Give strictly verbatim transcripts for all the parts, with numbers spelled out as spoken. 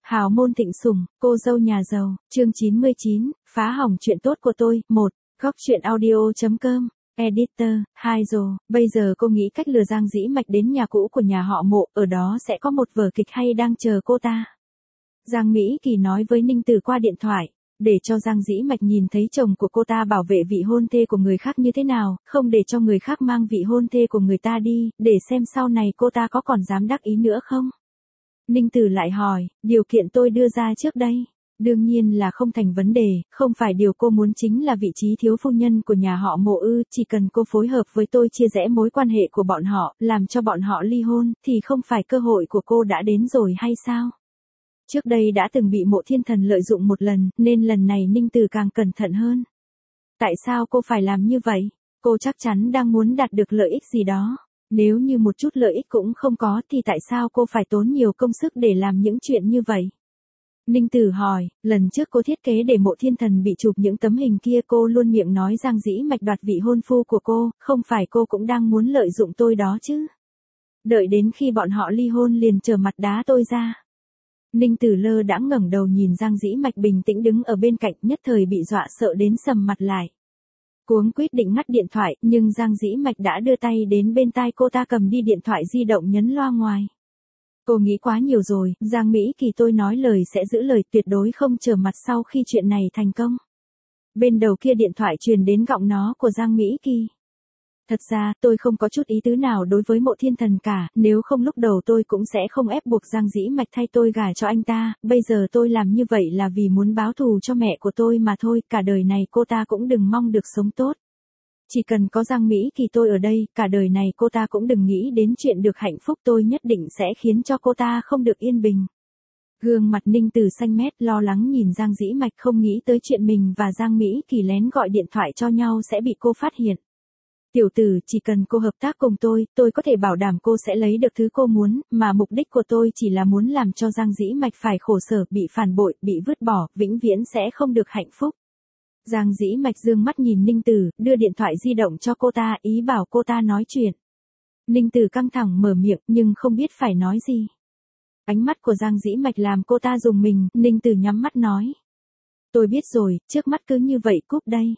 Hào môn thịnh sủng, cô dâu nhà giàu, chương chín mươi chín, phá hỏng chuyện tốt của tôi, một, góc truyện audio.com, editor, hai rồi, bây giờ cô nghĩ cách lừa Giang Dĩ Mạch đến nhà cũ của nhà họ Mộ, ở đó sẽ có một vở kịch hay đang chờ cô ta. Giang Mỹ Kỳ nói với Ninh Tử qua điện thoại, để cho Giang Dĩ Mạch nhìn thấy chồng của cô ta bảo vệ vị hôn thê của người khác như thế nào, không để cho người khác mang vị hôn thê của người ta đi, để xem sau này cô ta có còn dám đắc ý nữa không. Ninh Tử lại hỏi, điều kiện tôi đưa ra trước đây, đương nhiên là không thành vấn đề, không phải điều cô muốn chính là vị trí thiếu phu nhân của nhà họ Mộ ư, chỉ cần cô phối hợp với tôi chia rẽ mối quan hệ của bọn họ, làm cho bọn họ ly hôn, thì không phải cơ hội của cô đã đến rồi hay sao? Trước đây đã từng bị Mộ Thiên Thần lợi dụng một lần, nên lần này Ninh Tử càng cẩn thận hơn. Tại sao cô phải làm như vậy? Cô chắc chắn đang muốn đạt được lợi ích gì đó. Nếu như một chút lợi ích cũng không có thì tại sao cô phải tốn nhiều công sức để làm những chuyện như vậy? Ninh Tử hỏi, lần trước cô thiết kế để Mộ Thiên Thần bị chụp những tấm hình kia cô luôn miệng nói Giang Dĩ Mạch đoạt vị hôn phu của cô, không phải cô cũng đang muốn lợi dụng tôi đó chứ? Đợi đến khi bọn họ ly hôn liền trở mặt đá tôi ra. Ninh Tử lơ đãng ngẩng đầu nhìn Giang Dĩ Mạch bình tĩnh đứng ở bên cạnh, nhất thời bị dọa sợ đến sầm mặt lại. Cuống quyết định ngắt điện thoại, nhưng Giang Dĩ Mạch đã đưa tay đến bên tai cô ta cầm đi điện thoại di động nhấn loa ngoài. Cô nghĩ quá nhiều rồi, Giang Mỹ Kỳ tôi nói lời sẽ giữ lời, tuyệt đối không trở mặt sau khi chuyện này thành công. Bên đầu kia điện thoại truyền đến giọng nói của Giang Mỹ Kỳ. Thật ra, tôi không có chút ý tứ nào đối với Mộ Thiên Thần cả, nếu không lúc đầu tôi cũng sẽ không ép buộc Giang Dĩ Mạch thay tôi gả cho anh ta, bây giờ tôi làm như vậy là vì muốn báo thù cho mẹ của tôi mà thôi, cả đời này cô ta cũng đừng mong được sống tốt. Chỉ cần có Giang Mỹ Kỳ tôi ở đây, cả đời này cô ta cũng đừng nghĩ đến chuyện được hạnh phúc, tôi nhất định sẽ khiến cho cô ta không được yên bình. Gương mặt Ninh Tử xanh mét lo lắng nhìn Giang Dĩ Mạch, không nghĩ tới chuyện mình và Giang Mỹ Kỳ lén gọi điện thoại cho nhau sẽ bị cô phát hiện. Tiểu tử, chỉ cần cô hợp tác cùng tôi, tôi có thể bảo đảm cô sẽ lấy được thứ cô muốn, mà mục đích của tôi chỉ là muốn làm cho Giang Dĩ Mạch phải khổ sở, bị phản bội, bị vứt bỏ, vĩnh viễn sẽ không được hạnh phúc. Giang Dĩ Mạch dương mắt nhìn Ninh Tử, đưa điện thoại di động cho cô ta, ý bảo cô ta nói chuyện. Ninh Tử căng thẳng mở miệng, nhưng không biết phải nói gì. Ánh mắt của Giang Dĩ Mạch làm cô ta rùng mình, Ninh Tử nhắm mắt nói. Tôi biết rồi, trước mắt cứ như vậy cúp đây.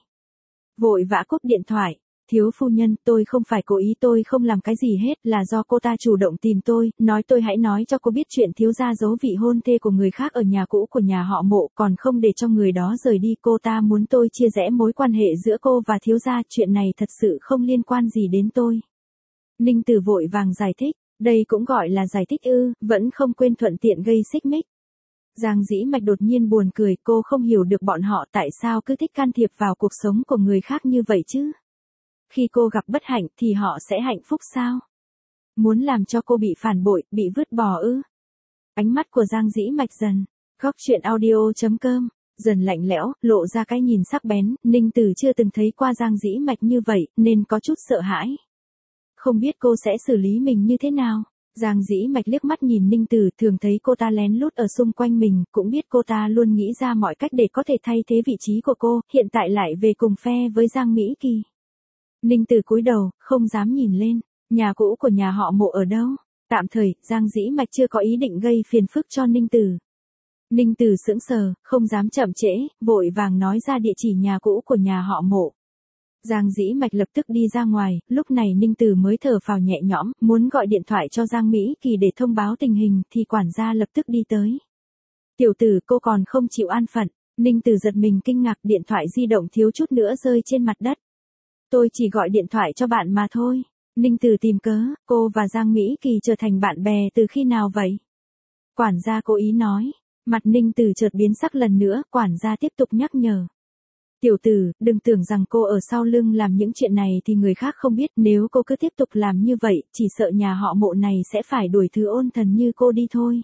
Vội vã cúp điện thoại. Thiếu phu nhân, tôi không phải cố ý, tôi không làm cái gì hết, là do cô ta chủ động tìm tôi, nói tôi hãy nói cho cô biết chuyện thiếu gia giấu vị hôn thê của người khác ở nhà cũ của nhà họ Mộ, còn không để cho người đó rời đi, cô ta muốn tôi chia rẽ mối quan hệ giữa cô và thiếu gia, chuyện này thật sự không liên quan gì đến tôi. Ninh Tử vội vàng giải thích, đây cũng gọi là giải thích ư, vẫn không quên thuận tiện gây xích mích. Giang Dĩ Mạch đột nhiên buồn cười, cô không hiểu được bọn họ tại sao cứ thích can thiệp vào cuộc sống của người khác như vậy chứ. Khi cô gặp bất hạnh thì họ sẽ hạnh phúc sao? Muốn làm cho cô bị phản bội, bị vứt bỏ ư? Ánh mắt của Giang Dĩ Mạch dần, góc truyện audio.com, dần lạnh lẽo, lộ ra cái nhìn sắc bén, Ninh Tử chưa từng thấy qua Giang Dĩ Mạch như vậy, nên có chút sợ hãi. Không biết cô sẽ xử lý mình như thế nào? Giang Dĩ Mạch liếc mắt nhìn Ninh Tử, thường thấy cô ta lén lút ở xung quanh mình, cũng biết cô ta luôn nghĩ ra mọi cách để có thể thay thế vị trí của cô, hiện tại lại về cùng phe với Giang Mỹ Kỳ. Ninh Tử cúi đầu, không dám nhìn lên, nhà cũ của nhà họ Mộ ở đâu? Tạm thời, Giang Dĩ Mạch chưa có ý định gây phiền phức cho Ninh Tử. Ninh Tử sững sờ, không dám chậm trễ, vội vàng nói ra địa chỉ nhà cũ của nhà họ Mộ. Giang Dĩ Mạch lập tức đi ra ngoài, lúc này Ninh Tử mới thở phào nhẹ nhõm, muốn gọi điện thoại cho Giang Mỹ Kỳ để thông báo tình hình thì quản gia lập tức đi tới. Tiểu tử, cô còn không chịu an phận. Ninh Tử giật mình kinh ngạc, điện thoại di động thiếu chút nữa rơi trên mặt đất. Tôi chỉ gọi điện thoại cho bạn mà thôi. Ninh Tử tìm cớ, cô và Giang Mỹ Kỳ trở thành bạn bè từ khi nào vậy? Quản gia cố ý nói. Mặt Ninh Tử chợt biến sắc lần nữa, quản gia tiếp tục nhắc nhở. Tiểu tử, đừng tưởng rằng cô ở sau lưng làm những chuyện này thì người khác không biết, nếu cô cứ tiếp tục làm như vậy, chỉ sợ nhà họ Mộ này sẽ phải đuổi thứ ôn thần như cô đi thôi.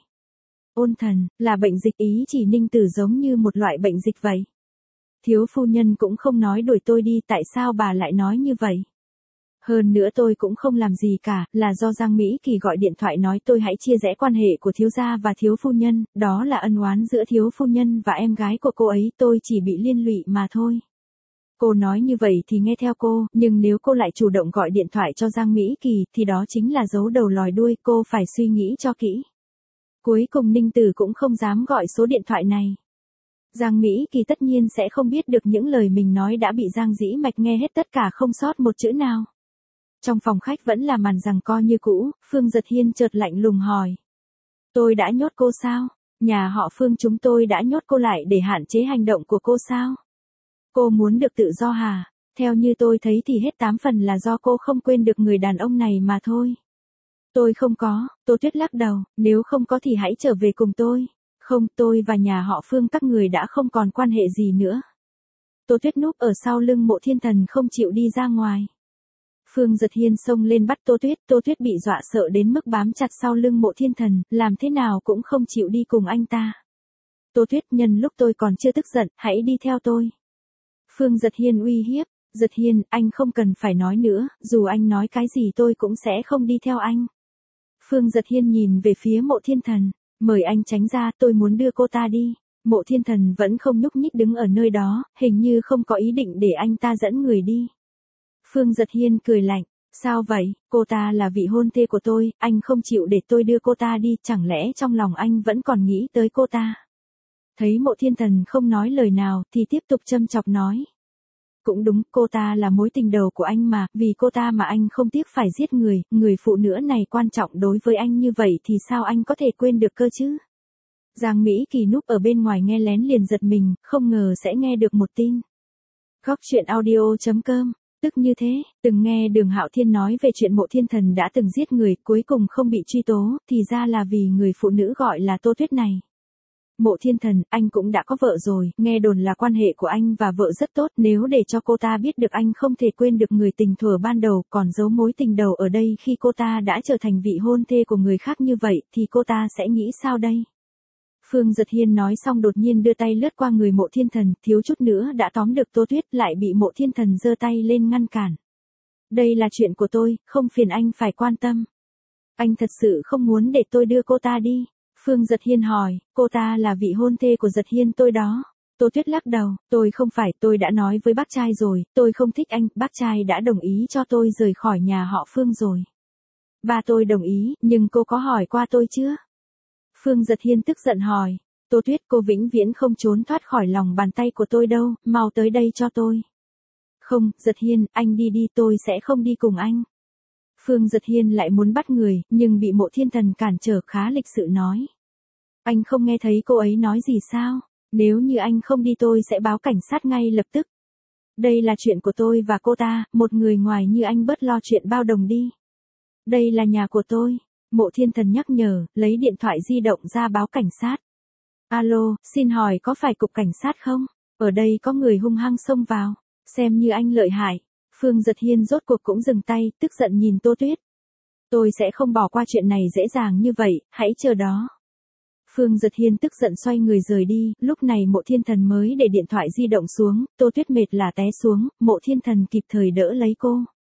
Ôn thần, là bệnh dịch ý chỉ Ninh Tử giống như một loại bệnh dịch vậy. Thiếu phu nhân cũng không nói đuổi tôi đi, tại sao bà lại nói như vậy? Hơn nữa tôi cũng không làm gì cả, là do Giang Mỹ Kỳ gọi điện thoại nói tôi hãy chia rẽ quan hệ của thiếu gia và thiếu phu nhân, đó là ân oán giữa thiếu phu nhân và em gái của cô ấy, tôi chỉ bị liên lụy mà thôi. Cô nói như vậy thì nghe theo cô, nhưng nếu cô lại chủ động gọi điện thoại cho Giang Mỹ Kỳ thì đó chính là giấu đầu lòi đuôi, cô phải suy nghĩ cho kỹ. Cuối cùng Ninh Tử cũng không dám gọi số điện thoại này. Giang Mỹ Kỳ tất nhiên sẽ không biết được những lời mình nói đã bị Giang Dĩ Mạch nghe hết tất cả không sót một chữ nào. Trong phòng khách vẫn là màn giằng co như cũ, Phương Giật Hiên chợt lạnh lùng hỏi. Tôi đã nhốt cô sao? Nhà họ Phương chúng tôi đã nhốt cô lại để hạn chế hành động của cô sao? Cô muốn được tự do hả? Theo như tôi thấy thì hết tám phần là do cô không quên được người đàn ông này mà thôi. Tôi không có, Tô Tuyết lắc đầu, nếu không có thì hãy trở về cùng tôi. Không, tôi và nhà họ Phương các người đã không còn quan hệ gì nữa. Tô Tuyết núp ở sau lưng Mộ Thiên Thần không chịu đi ra ngoài. Phương Giật Hiên xông lên bắt Tô Tuyết, Tô Tuyết bị dọa sợ đến mức bám chặt sau lưng Mộ Thiên Thần, làm thế nào cũng không chịu đi cùng anh ta. Tô Tuyết, nhân lúc tôi còn chưa tức giận, hãy đi theo tôi. Phương Giật Hiên uy hiếp, Giật Hiên, anh không cần phải nói nữa, dù anh nói cái gì tôi cũng sẽ không đi theo anh. Phương Giật Hiên nhìn về phía Mộ Thiên Thần, mời anh tránh ra, tôi muốn đưa cô ta đi. Mộ Thiên Thần vẫn không nhúc nhích đứng ở nơi đó, hình như không có ý định để anh ta dẫn người đi. Phương Giật Hiên cười lạnh, sao vậy, cô ta là vị hôn thê của tôi, anh không chịu để tôi đưa cô ta đi, chẳng lẽ trong lòng anh vẫn còn nghĩ tới cô ta. Thấy Mộ Thiên Thần không nói lời nào thì tiếp tục châm chọc nói. Cũng đúng, cô ta là mối tình đầu của anh mà, vì cô ta mà anh không tiếc phải giết người, người phụ nữ này quan trọng đối với anh như vậy thì sao anh có thể quên được cơ chứ? Giang Mỹ Kỳ núp ở bên ngoài nghe lén liền giật mình, không ngờ sẽ nghe được một tin. Góc truyện audio chấm com, tức như thế, từng nghe Đường Hạo Thiên nói về chuyện Mộ Thiên Thần đã từng giết người, cuối cùng không bị truy tố, thì ra là vì người phụ nữ gọi là Tô Tuyết này. Mộ Thiên Thần, anh cũng đã có vợ rồi, nghe đồn là quan hệ của anh và vợ rất tốt, nếu để cho cô ta biết được anh không thể quên được người tình thuở ban đầu, còn giấu mối tình đầu ở đây khi cô ta đã trở thành vị hôn thê của người khác như vậy, thì cô ta sẽ nghĩ sao đây? Phương Giật Hiên nói xong đột nhiên đưa tay lướt qua người Mộ Thiên Thần, thiếu chút nữa đã tóm được Tô Tuyết, lại bị Mộ Thiên Thần giơ tay lên ngăn cản. Đây là chuyện của tôi, không phiền anh phải quan tâm. Anh thật sự không muốn để tôi đưa cô ta đi? Phương Giật Hiên hỏi, cô ta là vị hôn thê của Giật Hiên tôi đó. Tô Tuyết lắc đầu, tôi không phải, tôi đã nói với bác trai rồi, tôi không thích anh, bác trai đã đồng ý cho tôi rời khỏi nhà họ Phương rồi. Ba tôi đồng ý, nhưng cô có hỏi qua tôi chưa? Phương Giật Hiên tức giận hỏi, Tô Tuyết, cô vĩnh viễn không trốn thoát khỏi lòng bàn tay của tôi đâu, mau tới đây cho tôi. Không, Giật Hiên, anh đi đi, tôi sẽ không đi cùng anh. Phương Giật Hiên lại muốn bắt người, nhưng bị Mộ Thiên Thần cản trở, khá lịch sự nói. Anh không nghe thấy cô ấy nói gì sao? Nếu như anh không đi tôi sẽ báo cảnh sát ngay lập tức. Đây là chuyện của tôi và cô ta, một người ngoài như anh bớt lo chuyện bao đồng đi. Đây là nhà của tôi. Mộ Thiên Thần nhắc nhở, lấy điện thoại di động ra báo cảnh sát. Alo, xin hỏi có phải cục cảnh sát không? Ở đây có người hung hăng xông vào. Xem như anh lợi hại. Phương Giật Hiên rốt cuộc cũng dừng tay, tức giận nhìn Tô Tuyết. Tôi sẽ không bỏ qua chuyện này dễ dàng như vậy, hãy chờ đó. Phương Giật Hiên tức giận xoay người rời đi, lúc này Mộ Thiên Thần mới để điện thoại di động xuống, Tô Tuyết mệt là té xuống, Mộ Thiên Thần kịp thời đỡ lấy cô.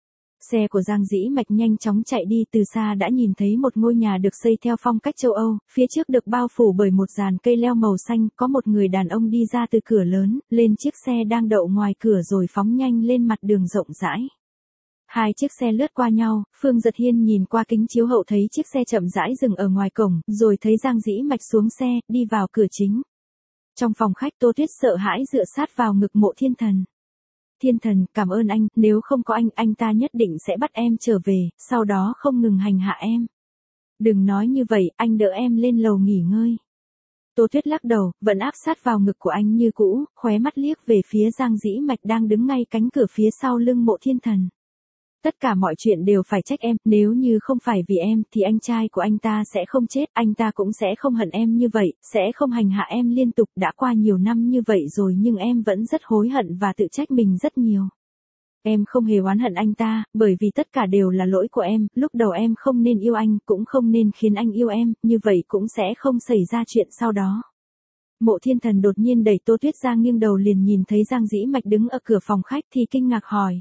Xe của Giang Dĩ Mạch nhanh chóng chạy đi, từ xa đã nhìn thấy một ngôi nhà được xây theo phong cách châu Âu, phía trước được bao phủ bởi một dàn cây leo màu xanh, có một người đàn ông đi ra từ cửa lớn, lên chiếc xe đang đậu ngoài cửa rồi phóng nhanh lên mặt đường rộng rãi. Hai chiếc xe lướt qua nhau, Phương Giật Hiên nhìn qua kính chiếu hậu thấy chiếc xe chậm rãi dừng ở ngoài cổng, rồi thấy Giang Dĩ Mạch xuống xe, đi vào cửa chính. Trong phòng khách Tô Tuyết sợ hãi dựa sát vào ngực Mộ Thiên Thần. Thiên Thần, cảm ơn anh, nếu không có anh, anh ta nhất định sẽ bắt em trở về, sau đó không ngừng hành hạ em. Đừng nói như vậy, anh đỡ em lên lầu nghỉ ngơi. Tô Tuyết lắc đầu, vẫn áp sát vào ngực của anh như cũ, khóe mắt liếc về phía Giang Dĩ Mạch đang đứng ngay cánh cửa phía sau lưng Mộ Thiên Thần. Tất cả mọi chuyện đều phải trách em, nếu như không phải vì em thì anh trai của anh ta sẽ không chết, anh ta cũng sẽ không hận em như vậy, sẽ không hành hạ em liên tục, đã qua nhiều năm như vậy rồi nhưng em vẫn rất hối hận và tự trách mình rất nhiều. Em không hề oán hận anh ta, bởi vì tất cả đều là lỗi của em, lúc đầu em không nên yêu anh, cũng không nên khiến anh yêu em, như vậy cũng sẽ không xảy ra chuyện sau đó. Mộ Thiên Thần đột nhiên đẩy Tô Tuyết ra, nghiêng đầu liền nhìn thấy Giang Dĩ Mạch đứng ở cửa phòng khách thì kinh ngạc hỏi.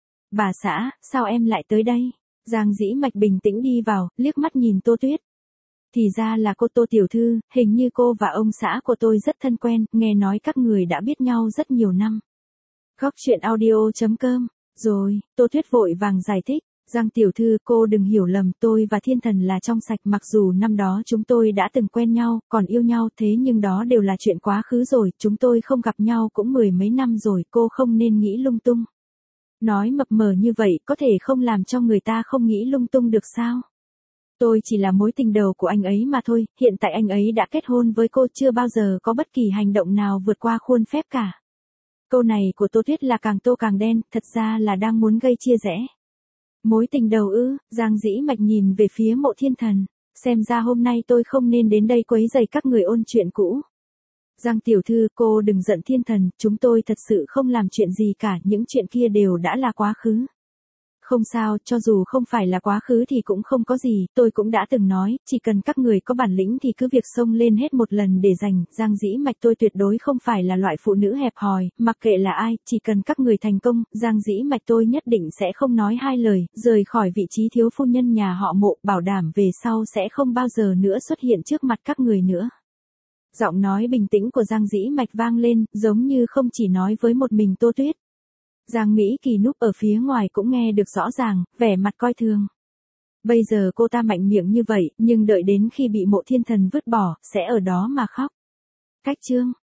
Bà xã, sao em lại tới đây? Giang Dĩ Mạch bình tĩnh đi vào, liếc mắt nhìn Tô Tuyết. Thì ra là cô Tô tiểu thư, hình như cô và ông xã của tôi rất thân quen, nghe nói các người đã biết nhau rất nhiều năm. Góc truyện audio chấm com, rồi, Tô Tuyết vội vàng giải thích. Giang tiểu thư, cô đừng hiểu lầm, tôi và thiên thần là trong sạch, mặc dù năm đó chúng tôi đã từng quen nhau, còn yêu nhau, thế nhưng đó đều là chuyện quá khứ rồi, chúng tôi không gặp nhau cũng mười mấy năm rồi, cô không nên nghĩ lung tung. Nói mập mờ như vậy có thể không làm cho người ta không nghĩ lung tung được sao? Tôi chỉ là mối tình đầu của anh ấy mà thôi, hiện tại anh ấy đã kết hôn với cô, chưa bao giờ có bất kỳ hành động nào vượt qua khuôn phép cả. Câu này của Tô Tuyết là càng tô càng đen, thật ra là đang muốn gây chia rẽ. Mối tình đầu ư? Giang Dĩ Mạch nhìn về phía Mộ Thiên Thần, xem ra hôm nay tôi không nên đến đây quấy rầy các người ôn chuyện cũ. Giang tiểu thư, cô đừng giận thiên thần, chúng tôi thật sự không làm chuyện gì cả, những chuyện kia đều đã là quá khứ. Không sao, cho dù không phải là quá khứ thì cũng không có gì, tôi cũng đã từng nói, chỉ cần các người có bản lĩnh thì cứ việc xông lên hết một lần để giành. Giang Dĩ Mạch, tôi tuyệt đối không phải là loại phụ nữ hẹp hòi, mặc kệ là ai, chỉ cần các người thành công, Giang Dĩ Mạch tôi nhất định sẽ không nói hai lời, rời khỏi vị trí thiếu phu nhân nhà họ Mộ, bảo đảm về sau sẽ không bao giờ nữa xuất hiện trước mặt các người nữa. Giọng nói bình tĩnh của Giang Dĩ Mạch vang lên, giống như không chỉ nói với một mình Tô Tuyết. Giang Mỹ Kỳ núp ở phía ngoài cũng nghe được rõ ràng, vẻ mặt coi thường. Bây giờ cô ta mạnh miệng như vậy, nhưng đợi đến khi bị Mộ Thiên Thần vứt bỏ, sẽ ở đó mà khóc. Cách chương